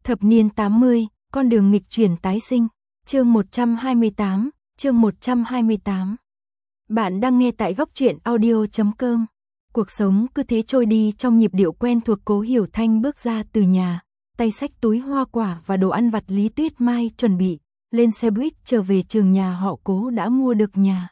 Thập niên 80, con đường nghịch chuyển tái sinh. Chương 128, chương 128. Bạn đang nghe tại góc truyện audio.com. Cuộc sống cứ thế trôi đi trong nhịp điệu quen thuộc. Cố Hiểu Thanh bước ra từ nhà, tay xách túi hoa quả và đồ ăn vặt Lý Tuyết Mai chuẩn bị lên xe buýt trở về trường nhà họ Cố đã mua được nhà.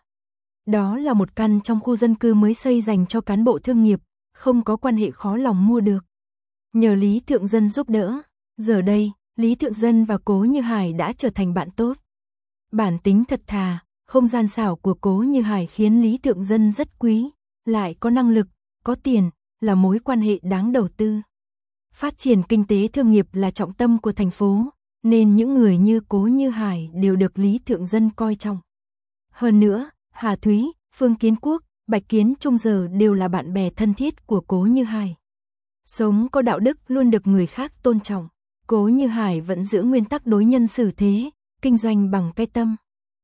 Đó là một căn trong khu dân cư mới xây dành cho cán bộ thương nghiệp, không có quan hệ khó lòng mua được. Nhờ Lý Thượng Dân giúp đỡ, giờ đây, Lý Thượng Dân và Cố Như Hải đã trở thành bạn tốt. Bản tính thật thà, không gian xảo của Cố Như Hải khiến Lý Thượng Dân rất quý, lại có năng lực, có tiền, là mối quan hệ đáng đầu tư. Phát triển kinh tế thương nghiệp là trọng tâm của thành phố, nên những người như Cố Như Hải đều được Lý Thượng Dân coi trọng. Hơn nữa, Hà Thúy, Phương Kiến Quốc, Bạch Kiến Trung giờ đều là bạn bè thân thiết của Cố Như Hải. Sống có đạo đức, luôn được người khác tôn trọng. Cố Như Hải vẫn giữ nguyên tắc đối nhân xử thế, kinh doanh bằng cái tâm.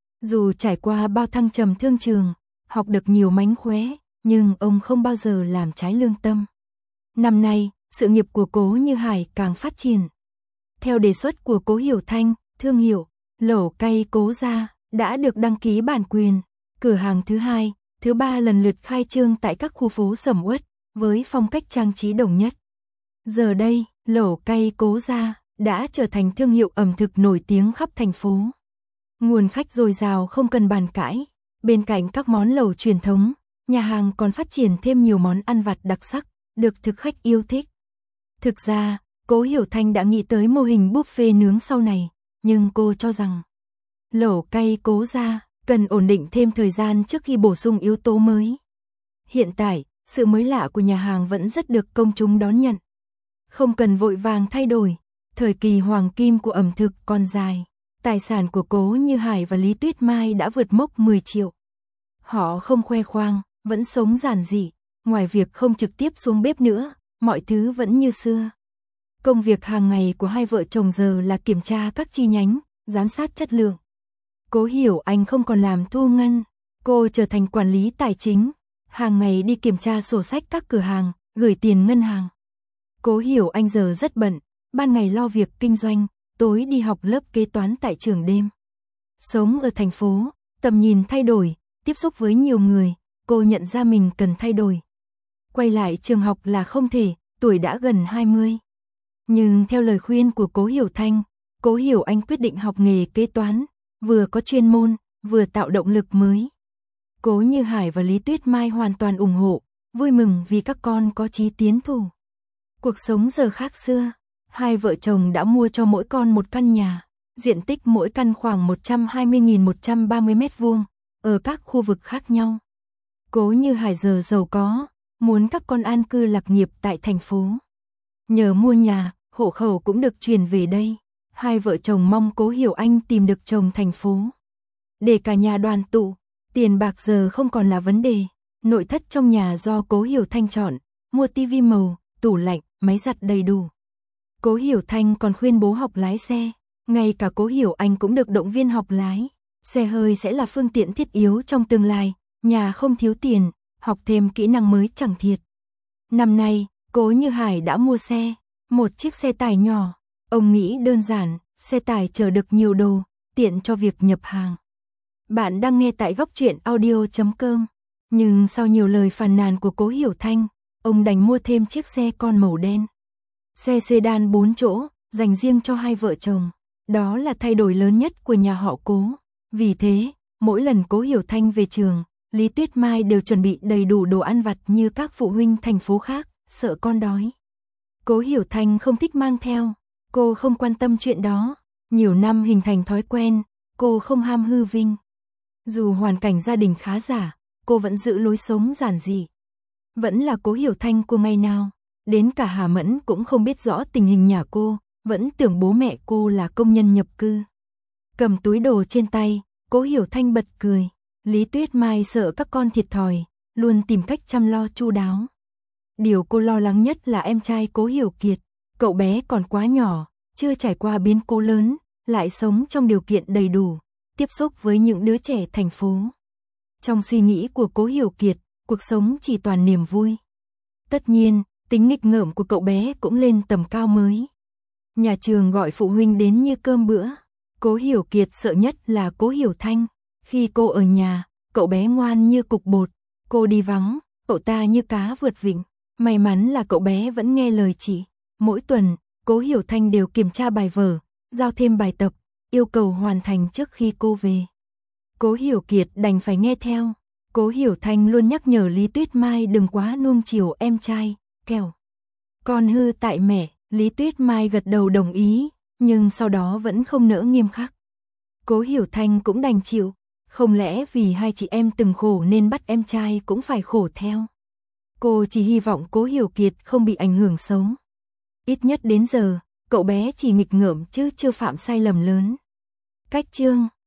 Dù trải qua bao thăng trầm thương trường, học được nhiều mánh khóe, nhưng ông không bao giờ làm trái lương tâm. Năm nay, sự nghiệp của Cố Như Hải càng phát triển. Theo đề xuất của Cố Hiểu Thanh, thương hiệu lẩu cay Cố gia đã được đăng ký bản quyền. Cửa hàng thứ 2, thứ 3 lần lượt khai trương tại các khu phố sầm uất, với phong cách trang trí đồng nhất. Giờ đây, lẩu cay Cố gia đã trở thành thương hiệu ẩm thực nổi tiếng khắp thành phố. Nguồn khách dồi dào không cần bàn cãi. Bên cạnh các món lẩu truyền thống, nhà hàng còn phát triển thêm nhiều món ăn vặt đặc sắc, được thực khách yêu thích. Thực ra, Cố Hiểu Thanh đã nghĩ tới mô hình buffet nướng sau này, nhưng cô cho rằng lẩu cay Cố gia cần ổn định thêm thời gian trước khi bổ sung yếu tố mới. Hiện tại, sự mới lạ của nhà hàng vẫn rất được công chúng đón nhận. Không cần vội vàng thay đổi, thời kỳ hoàng kim của ẩm thực còn dài. Tài sản của Cố Như Hải và Lý Tuyết Mai đã vượt mốc 10 triệu. Họ không khoe khoang, vẫn sống giản dị, ngoài việc không trực tiếp xuống bếp nữa, mọi thứ vẫn như xưa. Công việc hàng ngày của hai vợ chồng giờ là kiểm tra các chi nhánh, giám sát chất lượng. Cố Hiểu Anh không còn làm thu ngân, cô trở thành quản lý tài chính, hàng ngày đi kiểm tra sổ sách các cửa hàng, gửi tiền ngân hàng. Cố Hiểu Anh giờ rất bận, ban ngày lo việc kinh doanh, tối đi học lớp kế toán tại trường đêm. Sống ở thành phố, tầm nhìn thay đổi, tiếp xúc với nhiều người, cô nhận ra mình cần thay đổi. Quay lại trường học là không thể, tuổi đã gần 20. Nhưng theo lời khuyên của Cố Hiểu Thanh, Cố Hiểu Anh quyết định học nghề kế toán, vừa có chuyên môn, vừa tạo động lực mới. Cố Như Hải và Lý Tuyết Mai hoàn toàn ủng hộ, vui mừng vì các con có chí tiến thủ. Cuộc sống giờ khác xưa, hai vợ chồng đã mua cho mỗi con một căn nhà, diện tích mỗi căn khoảng 120.130 mét vuông, ở các khu vực khác nhau. Cố Như Hải giờ giàu có, muốn các con an cư lạc nghiệp tại thành phố. Nhờ mua nhà, hộ khẩu cũng được chuyển về đây. Hai vợ chồng mong Cố Hiểu Anh tìm được chồng thành phố. Để cả nhà đoàn tụ, tiền bạc giờ không còn là vấn đề. Nội thất trong nhà do Cố Hiểu Thanh chọn, mua tivi màu, tủ lạnh, máy giặt đầy đủ. Cố Hiểu Thanh còn khuyên bố học lái xe, ngay cả Cố Hiểu Anh cũng được động viên học lái. Xe hơi sẽ là phương tiện thiết yếu trong tương lai, nhà không thiếu tiền, học thêm kỹ năng mới chẳng thiệt. Năm nay, Cố Như Hải đã mua xe, một chiếc xe tải nhỏ. Ông nghĩ đơn giản, xe tải chở được nhiều đồ, tiện cho việc nhập hàng. Bạn đang nghe tại góc truyện audio.com. Nhưng sau nhiều lời phàn nàn của Cố Hiểu Thanh, ông đành mua thêm chiếc xe con màu đen. Xe sedan 4 chỗ, dành riêng cho hai vợ chồng. Đó là thay đổi lớn nhất của nhà họ Cố. Vì thế, mỗi lần Cố Hiểu Thanh về trường, Lý Tuyết Mai đều chuẩn bị đầy đủ đồ ăn vặt như các phụ huynh thành phố khác, sợ con đói. Cố Hiểu Thanh không thích mang theo, cô không quan tâm chuyện đó. Nhiều năm hình thành thói quen, cô không ham hư vinh. Dù hoàn cảnh gia đình khá giả, cô vẫn giữ lối sống giản dị. Vẫn là Cố Hiểu Thanh của ngày nào. Đến cả Hà Mẫn cũng không biết rõ tình hình nhà cô, vẫn tưởng bố mẹ cô là công nhân nhập cư. Cầm túi đồ trên tay, Cố Hiểu Thanh bật cười. Lý Tuyết Mai sợ các con thiệt thòi, luôn tìm cách chăm lo chu đáo. Điều cô lo lắng nhất là em trai Cố Hiểu Kiệt. Cậu bé còn quá nhỏ, chưa trải qua biến cố lớn, lại sống trong điều kiện đầy đủ, tiếp xúc với những đứa trẻ thành phố. Trong suy nghĩ của Cố Hiểu Kiệt, cuộc sống chỉ toàn niềm vui. Tất nhiên, tính nghịch ngợm của cậu bé cũng lên tầm cao mới. Nhà trường gọi phụ huynh đến như cơm bữa. Cố Hiểu Kiệt sợ nhất là Cố Hiểu Thanh. Khi cô ở nhà, cậu bé ngoan như cục bột. Cô đi vắng, cậu ta như cá vượt vịnh. May mắn là cậu bé vẫn nghe lời chị. Mỗi tuần, Cố Hiểu Thanh đều kiểm tra bài vở, giao thêm bài tập, yêu cầu hoàn thành trước khi cô về. Cố Hiểu Kiệt đành phải nghe theo. Cố Hiểu Thanh luôn nhắc nhở Lý Tuyết Mai đừng quá nuông chiều em trai, kẻo con hư tại mẹ. Lý Tuyết Mai gật đầu đồng ý, nhưng sau đó vẫn không nỡ nghiêm khắc. Cố Hiểu Thanh cũng đành chịu, không lẽ vì hai chị em từng khổ nên bắt em trai cũng phải khổ theo. Cô chỉ hy vọng Cố Hiểu Kiệt không bị ảnh hưởng xấu. Ít nhất đến giờ, cậu bé chỉ nghịch ngợm chứ chưa phạm sai lầm lớn. Cách chương